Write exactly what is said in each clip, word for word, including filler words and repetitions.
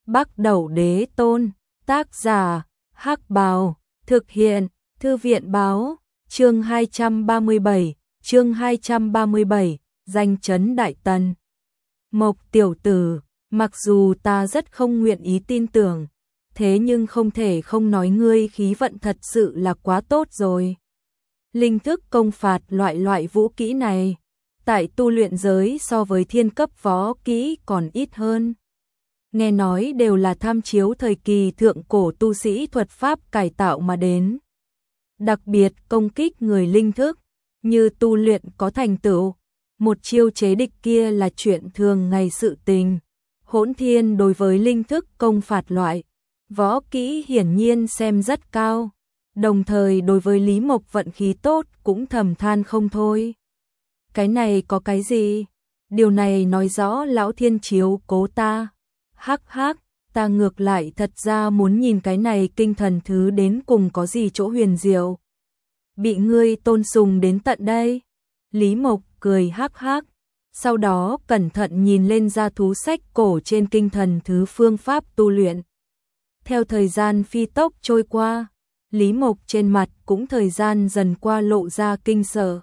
Bắc Đẩu Đế Tôn, tác giả, Hắc Bào, thực hiện, Thư viện báo, chương hai trăm ba mươi bảy, chương hai trăm ba mươi bảy, danh chấn Đại Tần. Mộc tiểu tử, mặc dù ta rất không nguyện ý tin tưởng, thế nhưng không thể không nói ngươi khí vận thật sự là quá tốt rồi. Linh thức công phạt loại loại vũ kỹ này, tại tu luyện giới so với thiên cấp võ kỹ còn ít hơn. Nghe nói đều là tham chiếu thời kỳ thượng cổ tu sĩ thuật pháp cải tạo mà đến. Đặc biệt công kích người linh thức, như tu luyện có thành tựu, một chiêu chế địch kia là chuyện thường ngày sự tình. Hỗn Thiên đối với linh thức công phạt loại võ kỹ hiển nhiên xem rất cao, đồng thời đối với Lý Mộc vận khí tốt cũng thầm than không thôi. Cái này có cái gì? Điều này nói rõ lão thiên chiếu cố ta. Hắc hắc, ta ngược lại thật ra muốn nhìn cái này kinh thần thứ đến cùng có gì chỗ huyền diệu. Bị ngươi tôn sùng đến tận đây. Lý Mộc cười hắc hắc, sau đó cẩn thận nhìn lên gia thú sách cổ trên kinh thần thứ phương pháp tu luyện. Theo thời gian phi tốc trôi qua, Lý Mộc trên mặt cũng thời gian dần qua lộ ra kinh sợ.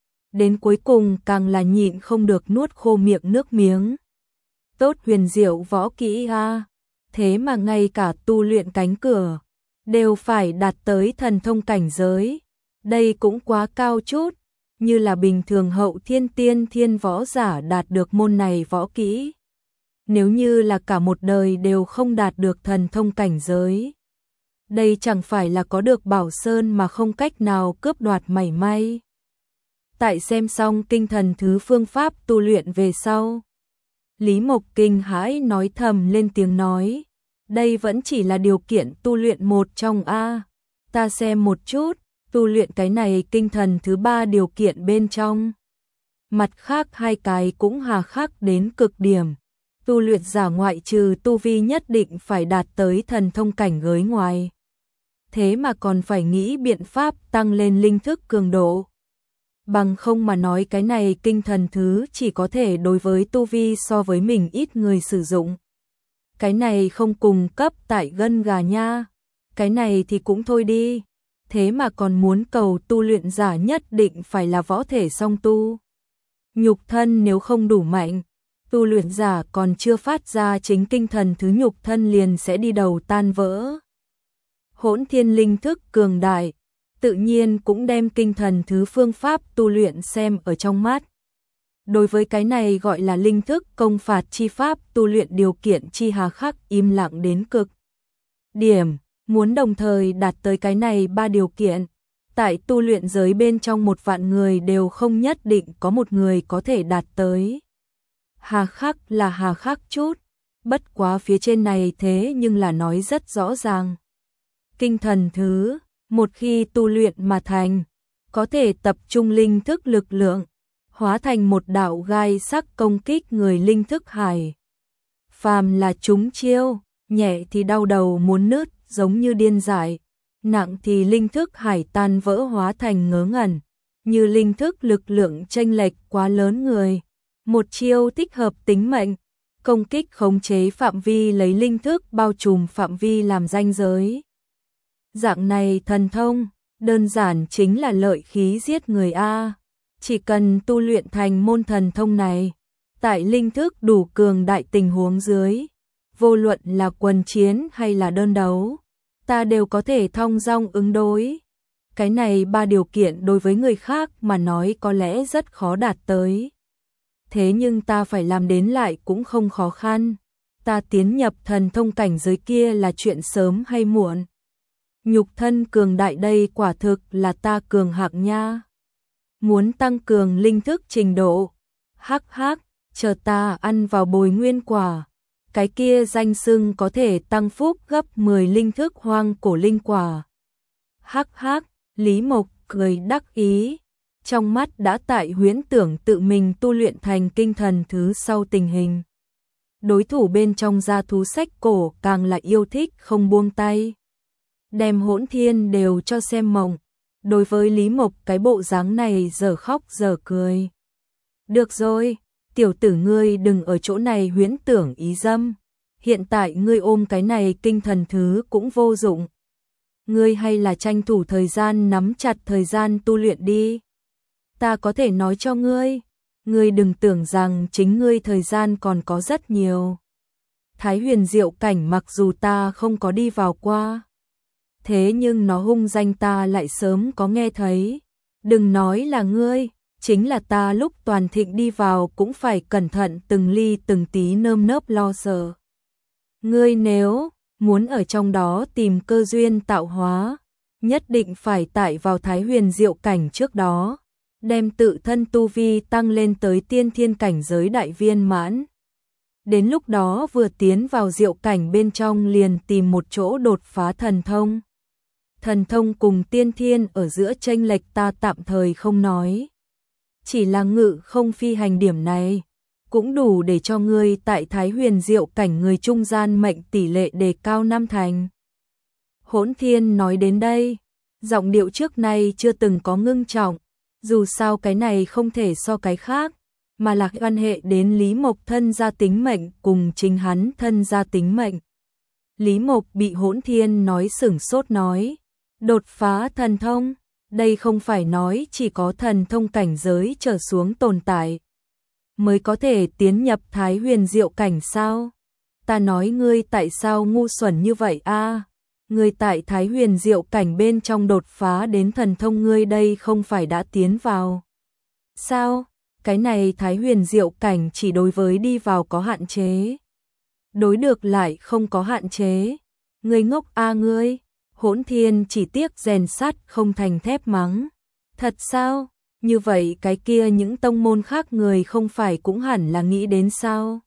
Đến cuối cùng càng là nhịn không được nuốt khô miệng nước miếng. Tốt huyền diệu võ kỹ a, thế mà ngay cả tu luyện cánh cửa đều phải đạt tới thần thông cảnh giới. Đây cũng quá cao chút, như là bình thường hậu thiên tiên thiên võ giả đạt được môn này võ kỹ. Nếu như là cả một đời đều không đạt được thần thông cảnh giới, đây chẳng phải là có được Bảo Sơn mà không cách nào cướp đoạt mảy may. Tại xem xong kinh thần thứ phương pháp tu luyện về sau, Lý Mộc kinh hãi nói thầm lên tiếng nói, đây vẫn chỉ là điều kiện tu luyện một trong a, ta xem một chút, tu luyện cái này kinh thần thứ ba điều kiện bên trong. Mặt khác hai cái cũng hà khắc đến cực điểm, tu luyện giả ngoại trừ tu vi nhất định phải đạt tới thần thông cảnh giới ngoài. Thế mà còn phải nghĩ biện pháp tăng lên linh thức cường độ. Bằng không mà nói cái này kinh thần thứ chỉ có thể đối với tu vi so với mình ít người sử dụng. Cái này không cùng cấp tại gân gà nha. Cái này thì cũng thôi đi. Thế mà còn muốn cầu tu luyện giả nhất định phải là võ thể song tu. Nhục thân nếu không đủ mạnh, tu luyện giả còn chưa phát ra chính kinh thần thứ nhục thân liền sẽ đi đầu tan vỡ. Hỗn Thiên linh thức cường đại, tự nhiên cũng đem kinh thần thứ phương pháp tu luyện xem ở trong mắt. Đối với cái này gọi là linh thức công phạt chi pháp tu luyện điều kiện chi hà khắc im lặng đến cực điểm, muốn đồng thời đạt tới cái này ba điều kiện, tại tu luyện giới bên trong một vạn người đều không nhất định có một người có thể đạt tới. Hà khắc là hà khắc chút, bất quá phía trên này thế nhưng là nói rất rõ ràng. Kinh thần thứ, một khi tu luyện mà thành, có thể tập trung linh thức lực lượng, hóa thành một đạo gai sắc công kích người linh thức hải. Phàm là trúng chiêu, nhẹ thì đau đầu muốn nứt giống như điên dại, nặng thì linh thức hải tan vỡ hóa thành ngớ ngẩn, như linh thức lực lượng chênh lệch quá lớn người. Một chiêu thích hợp tính mệnh, công kích khống chế phạm vi lấy linh thức bao trùm phạm vi làm ranh giới. Dạng này thần thông, đơn giản chính là lợi khí giết người a. Chỉ cần tu luyện thành môn thần thông này, tại linh thức đủ cường đại tình huống dưới, vô luận là quần chiến hay là đơn đấu, ta đều có thể thong dong ứng đối. Cái này ba điều kiện đối với người khác mà nói có lẽ rất khó đạt tới. Thế nhưng ta phải làm đến lại cũng không khó khăn. Ta tiến nhập thần thông cảnh giới kia là chuyện sớm hay muộn. Nhục thân cường đại đây quả thực là ta cường hạng nha. Muốn tăng cường linh thức trình độ, hắc hắc, chờ ta ăn vào bồi nguyên quả. Cái kia danh xưng có thể tăng phúc gấp mười linh thức hoang cổ linh quả. Hắc hắc, Lý Mộc cười đắc ý, trong mắt đã tại huyễn tưởng tự mình tu luyện thành kinh thần thứ sau tình hình. Đối thủ bên trong gia thú sách cổ càng là yêu thích không buông tay. Đem Hỗn Thiên đều cho xem mộng. Đối với Lý Mộc cái bộ dáng này giờ khóc giờ cười. Được rồi, tiểu tử ngươi đừng ở chỗ này huyễn tưởng ý dâm. hiện tại ngươi ôm cái này kinh thần thứ cũng vô dụng. Ngươi hay là tranh thủ thời gian nắm chặt thời gian tu luyện đi. Ta có thể nói cho ngươi, ngươi đừng tưởng rằng chính ngươi thời gian còn có rất nhiều. Thái huyền diệu cảnh mặc dù ta không có đi vào qua, thế nhưng nó hung danh ta lại sớm có nghe thấy. Đừng nói là ngươi, chính là ta lúc toàn thịnh đi vào cũng phải cẩn thận từng ly từng tí nơm nớp lo sợ. Ngươi nếu muốn ở trong đó tìm cơ duyên tạo hóa, nhất định phải tại vào Thái huyền diệu cảnh trước đó, đem tự thân tu vi tăng lên tới tiên thiên cảnh giới đại viên mãn. Đến lúc đó vừa tiến vào diệu cảnh bên trong liền tìm một chỗ đột phá thần thông. Thần thông cùng tiên thiên ở giữa chênh lệch ta tạm thời không nói. Chỉ là ngự không phi hành điểm này, cũng đủ để cho ngươi tại Thái huyền diệu cảnh người trung gian mệnh tỷ lệ đề cao năm thành. Hỗn Thiên nói đến đây, giọng điệu trước nay chưa từng có ngưng trọng, dù sao cái này không thể so cái khác, mà là quan hệ đến Lý Mộc thân gia tính mệnh cùng chính hắn thân gia tính mệnh. Lý Mộc bị Hỗn Thiên nói sửng sốt nói, đột phá thần thông, đây không phải nói chỉ có thần thông cảnh giới trở xuống tồn tại mới có thể tiến nhập Thái huyền diệu cảnh sao? Ta nói ngươi tại sao ngu xuẩn như vậy a? Ngươi tại Thái huyền diệu cảnh bên trong đột phá đến thần thông ngươi đây không phải đã tiến vào. Sao? Cái này Thái huyền diệu cảnh chỉ đối với đi vào có hạn chế. Đối được lại không có hạn chế. Ngươi ngốc a ngươi. Hỗn Thiên chỉ tiếc rèn sắt không thành thép mắng. Thật sao? Như vậy cái kia những tông môn khác người không phải cũng hẳn là nghĩ đến sao?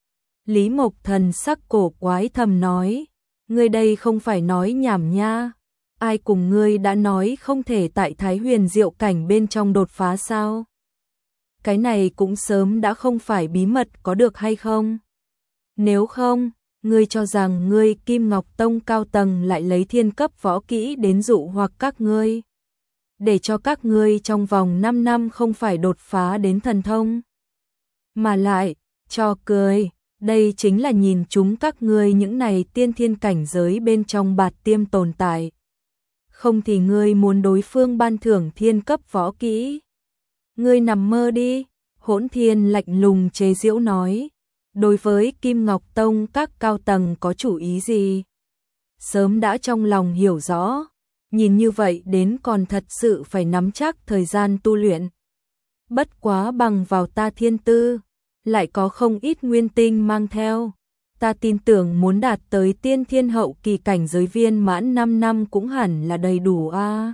Lý Mộc thần sắc cổ quái thầm nói, ngươi đây không phải nói nhảm nha, ai cùng ngươi đã nói không thể tại Thái huyền diệu cảnh bên trong đột phá sao? Cái này cũng sớm đã không phải bí mật có được hay không? Nếu không, ngươi cho rằng ngươi Kim Ngọc Tông cao tầng lại lấy thiên cấp võ kỹ đến dụ hoặc các ngươi, để cho các ngươi trong vòng năm năm không phải đột phá đến thần thông. Mà lại, cho cười, đây chính là nhìn chúng các ngươi những này tiên thiên cảnh giới bên trong bạt tiêm tồn tại. Không thì ngươi muốn đối phương ban thưởng thiên cấp võ kỹ. Ngươi nằm mơ đi, Hỗn Thiên lạnh lùng chế giễu nói. Đối với Kim Ngọc Tông các cao tầng có chủ ý gì? Sớm đã trong lòng hiểu rõ. Nhìn như vậy đến còn thật sự phải nắm chắc thời gian tu luyện. Bất quá bằng vào ta thiên tư, lại có không ít nguyên tinh mang theo. Ta tin tưởng muốn đạt tới tiên thiên hậu kỳ cảnh giới viên mãn năm năm cũng hẳn là đầy đủ a. À.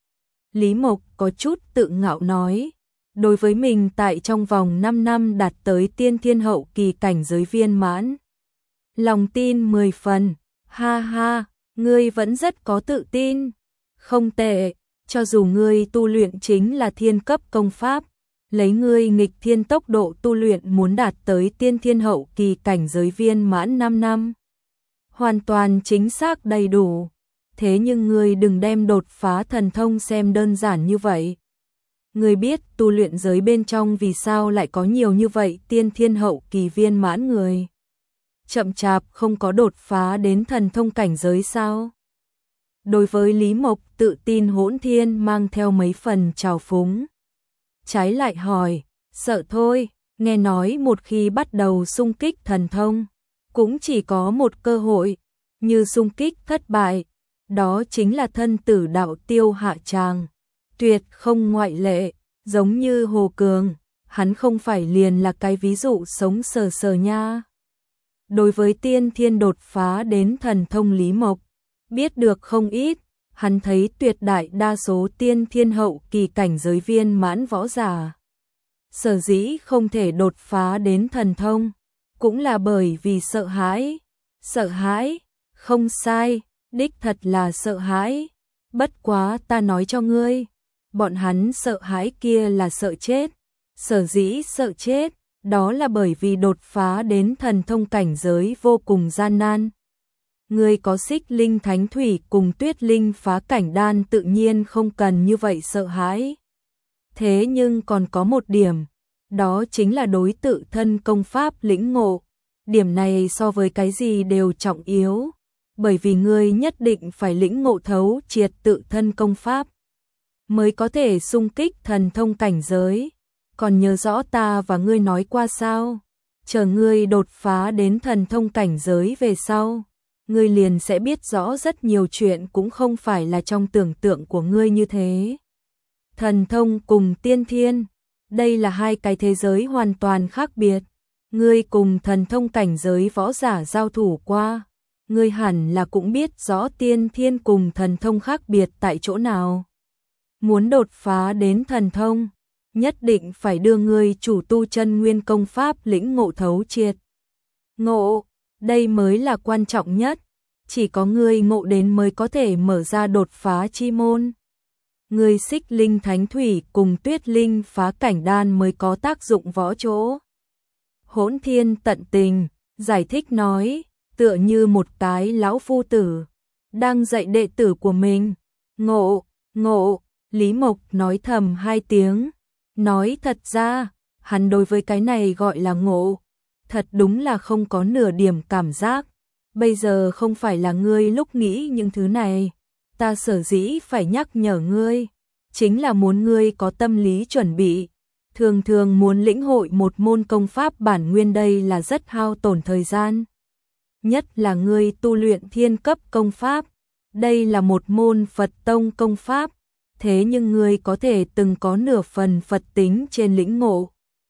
Lý Mộc có chút tự ngạo nói, đối với mình tại trong vòng năm năm đạt tới tiên thiên hậu kỳ cảnh giới viên mãn. Lòng tin mười phần, ha ha, ngươi vẫn rất có tự tin. Không tệ, cho dù ngươi tu luyện chính là thiên cấp công pháp, lấy ngươi nghịch thiên tốc độ tu luyện muốn đạt tới tiên thiên hậu kỳ cảnh giới viên mãn năm năm. Hoàn toàn chính xác đầy đủ, thế nhưng ngươi đừng đem đột phá thần thông xem đơn giản như vậy. Ngươi biết tu luyện giới bên trong vì sao lại có nhiều như vậy tiên thiên hậu kỳ viên mãn người. Chậm chạp không có đột phá đến thần thông cảnh giới sao? Đối với Lý Mộc tự tin Hỗn Thiên mang theo mấy phần trào phúng. Trái lại hỏi, sợ thôi, nghe nói một khi bắt đầu xung kích thần thông, cũng chỉ có một cơ hội, như xung kích thất bại, đó chính là thân tử đạo tiêu hạ tràng. Tuyệt không ngoại lệ, giống như Hồ Cường, hắn không phải liền là cái ví dụ sống sờ sờ nha. Đối với tiên thiên đột phá đến thần thông Lý Mộc, biết được không ít, hắn thấy tuyệt đại đa số tiên thiên hậu kỳ cảnh giới viên mãn võ giả. Sở dĩ không thể đột phá đến thần thông, cũng là bởi vì sợ hãi. Sợ hãi, không sai, đích thật là sợ hãi. Bất quá ta nói cho ngươi, bọn hắn sợ hãi kia là sợ chết. Sở dĩ sợ chết, đó là bởi vì đột phá đến thần thông cảnh giới vô cùng gian nan. Ngươi có Xích Linh Thánh Thủy cùng Tuyết Linh phá cảnh đan tự nhiên không cần như vậy sợ hãi. Thế nhưng còn có một điểm, đó chính là đối tự thân công pháp lĩnh ngộ. Điểm này so với cái gì đều trọng yếu, bởi vì ngươi nhất định phải lĩnh ngộ thấu triệt tự thân công pháp, mới có thể xung kích thần thông cảnh giới. Còn nhớ rõ ta và ngươi nói qua sao? Chờ ngươi đột phá đến thần thông cảnh giới về sau, ngươi liền sẽ biết rõ rất nhiều chuyện cũng không phải là trong tưởng tượng của ngươi như thế. Thần thông cùng tiên thiên, đây là hai cái thế giới hoàn toàn khác biệt. Ngươi cùng thần thông cảnh giới võ giả giao thủ qua, ngươi hẳn là cũng biết rõ tiên thiên cùng thần thông khác biệt tại chỗ nào. Muốn đột phá đến thần thông, nhất định phải đưa ngươi chủ tu chân nguyên công pháp lĩnh ngộ thấu triệt. Ngộ, đây mới là quan trọng nhất, chỉ có ngươi ngộ đến mới có thể mở ra đột phá chi môn. Ngươi Xích Linh Thánh Thủy cùng Tuyết Linh Phá Cảnh Đan mới có tác dụng võ chỗ. Hỗn Thiên tận tình, giải thích nói, tựa như một cái lão phu tử, đang dạy đệ tử của mình. Ngộ, ngộ, Lý Mộc nói thầm hai tiếng, nói thật ra, hắn đối với cái này gọi là ngộ, thật đúng là không có nửa điểm cảm giác. Bây giờ không phải là ngươi lúc nghĩ những thứ này, ta sở dĩ phải nhắc nhở ngươi, chính là muốn ngươi có tâm lý chuẩn bị. Thường thường muốn lĩnh hội một môn công pháp bản nguyên đây là rất hao tổn thời gian. Nhất là ngươi tu luyện thiên cấp công pháp, đây là một môn Phật tông công pháp, thế nhưng ngươi có thể từng có nửa phần Phật tính trên lĩnh ngộ.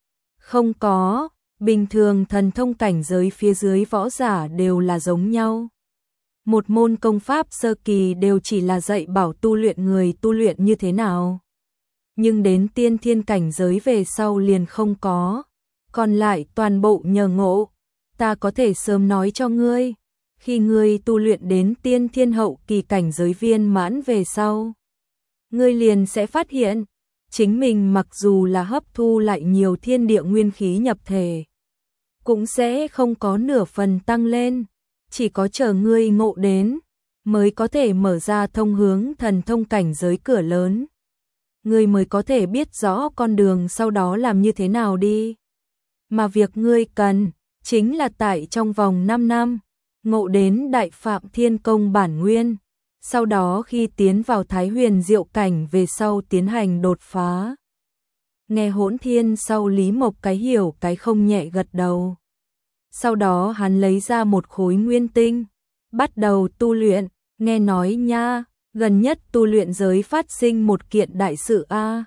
Không có, bình thường thần thông cảnh giới phía dưới võ giả đều là giống nhau. Một môn công pháp sơ kỳ đều chỉ là dạy bảo tu luyện người tu luyện như thế nào. Nhưng đến tiên thiên cảnh giới về sau liền không có, còn lại toàn bộ nhờ ngộ. Ta có thể sớm nói cho ngươi, khi ngươi tu luyện đến tiên thiên hậu kỳ cảnh giới viên mãn về sau, ngươi liền sẽ phát hiện, chính mình mặc dù là hấp thu lại nhiều thiên địa nguyên khí nhập thể, cũng sẽ không có nửa phần tăng lên, chỉ có chờ ngươi ngộ đến, mới có thể mở ra thông hướng thần thông cảnh giới cửa lớn. Ngươi mới có thể biết rõ con đường sau đó làm như thế nào đi. Mà việc ngươi cần, chính là tại trong vòng năm năm, ngộ đến Đại Phạm Thiên Công bản nguyên, sau đó khi tiến vào Thái Huyền Diệu cảnh về sau tiến hành đột phá. Nghe Hỗn Thiên sau Lý Mộc cái hiểu cái không nhẹ gật đầu. Sau đó hắn lấy ra một khối nguyên tinh, bắt đầu tu luyện, nghe nói nha, gần nhất tu luyện giới phát sinh một kiện đại sự a.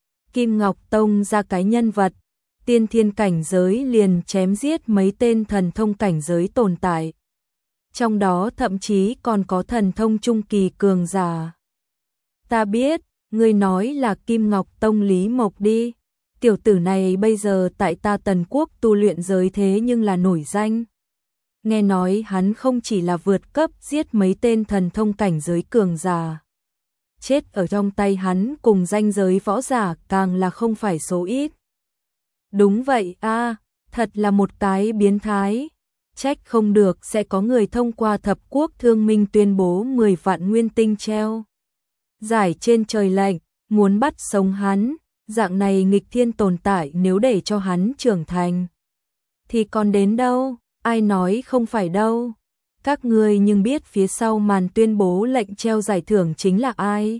Kim Ngọc Tông ra cái nhân vật, tiên thiên cảnh giới liền chém giết mấy tên thần thông cảnh giới tồn tại. Trong đó thậm chí còn có thần thông trung kỳ cường giả. Ta biết, ngươi nói là Kim Ngọc Tông Lý Mộc đi. Tiểu tử này bây giờ tại ta Tần Quốc tu luyện giới thế nhưng là nổi danh. Nghe nói hắn không chỉ là vượt cấp giết mấy tên thần thông cảnh giới cường giả. Chết ở trong tay hắn cùng danh giới võ giả càng là không phải số ít. Đúng vậy a, thật là một cái biến thái. Trách không được sẽ có người thông qua thập quốc thương minh tuyên bố mười vạn nguyên tinh treo giải trên trời lệnh, muốn bắt sống hắn. Dạng này nghịch thiên tồn tại nếu để cho hắn trưởng thành thì còn đến đâu, ai nói không phải đâu. Các ngươi nhưng biết phía sau màn tuyên bố lệnh treo giải thưởng chính là ai?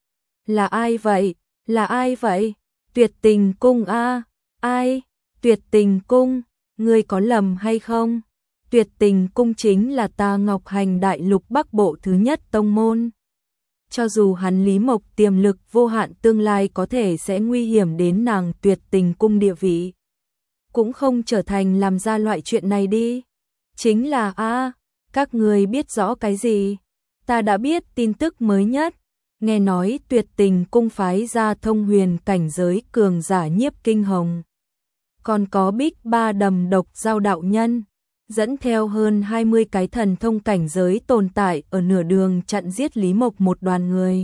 Là ai vậy? Là ai vậy? Tuyệt Tình Cung a. Ai? Tuyệt Tình Cung, ngươi có lầm hay không? Tuyệt Tình Cung chính là ta Ngọc Hành Đại Lục Bắc Bộ thứ nhất tông môn. Cho dù hắn Lý Mộc tiềm lực vô hạn tương lai có thể sẽ nguy hiểm đến nàng Tuyệt Tình Cung địa vị, cũng không trở thành làm ra loại chuyện này đi. Chính là a, các người biết rõ cái gì? Ta đã biết tin tức mới nhất. Nghe nói Tuyệt Tình Cung phái ra thông huyền cảnh giới cường giả Nhiếp Kinh Hồng. Còn có Bích Ba Đầm Độc Giao đạo nhân, dẫn theo hơn hai mươi cái thần thông cảnh giới tồn tại ở nửa đường chặn giết Lý Mộc một đoàn người.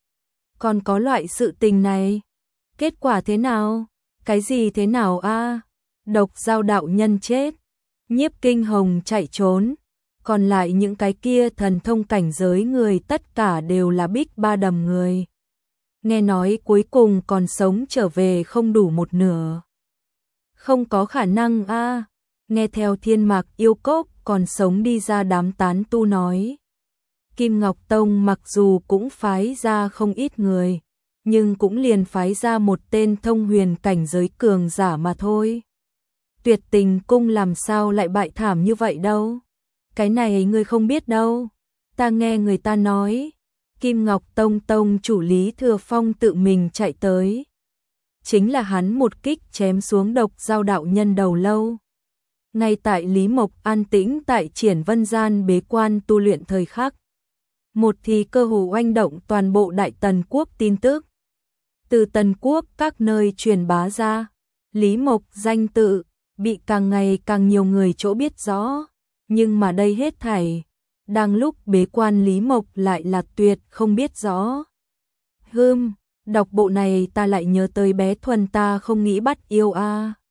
Còn có loại sự tình này, kết quả thế nào? Cái gì thế nào a? Độc Giao đạo nhân chết, Nhiếp Kinh Hồng chạy trốn, còn lại những cái kia thần thông cảnh giới người tất cả đều là Bích Ba Đầm người. Nghe nói cuối cùng còn sống trở về không đủ một nửa. Không có khả năng a. nghe theo Thiên Mạc Yêu Cốc còn sống đi ra đám tán tu nói. Kim Ngọc Tông mặc dù cũng phái ra không ít người, nhưng cũng liền phái ra một tên thông huyền cảnh giới cường giả mà thôi. Tuyệt Tình Cung làm sao lại bại thảm như vậy đâu? Cái này ngươi không biết đâu. Ta nghe người ta nói, Kim Ngọc Tông tông chủ Lý Thừa Phong tự mình chạy tới. Chính là hắn một kích chém xuống Độc Giao đạo nhân đầu lâu. Ngay tại Lý Mộc an tĩnh tại Triển Vân Gian bế quan tu luyện thời khắc. Một thì cơ hồ oanh động toàn bộ Đại Tần Quốc tin tức. Từ Tần Quốc các nơi truyền bá ra, Lý Mộc danh tự bị càng ngày càng nhiều người chỗ biết rõ. Nhưng mà đây hết thảy, đang lúc bế quan Lý Mộc lại là tuyệt không biết rõ. Hừm, đọc bộ này ta lại nhớ tới bé Thuần ta không nghĩ bắt yêu a.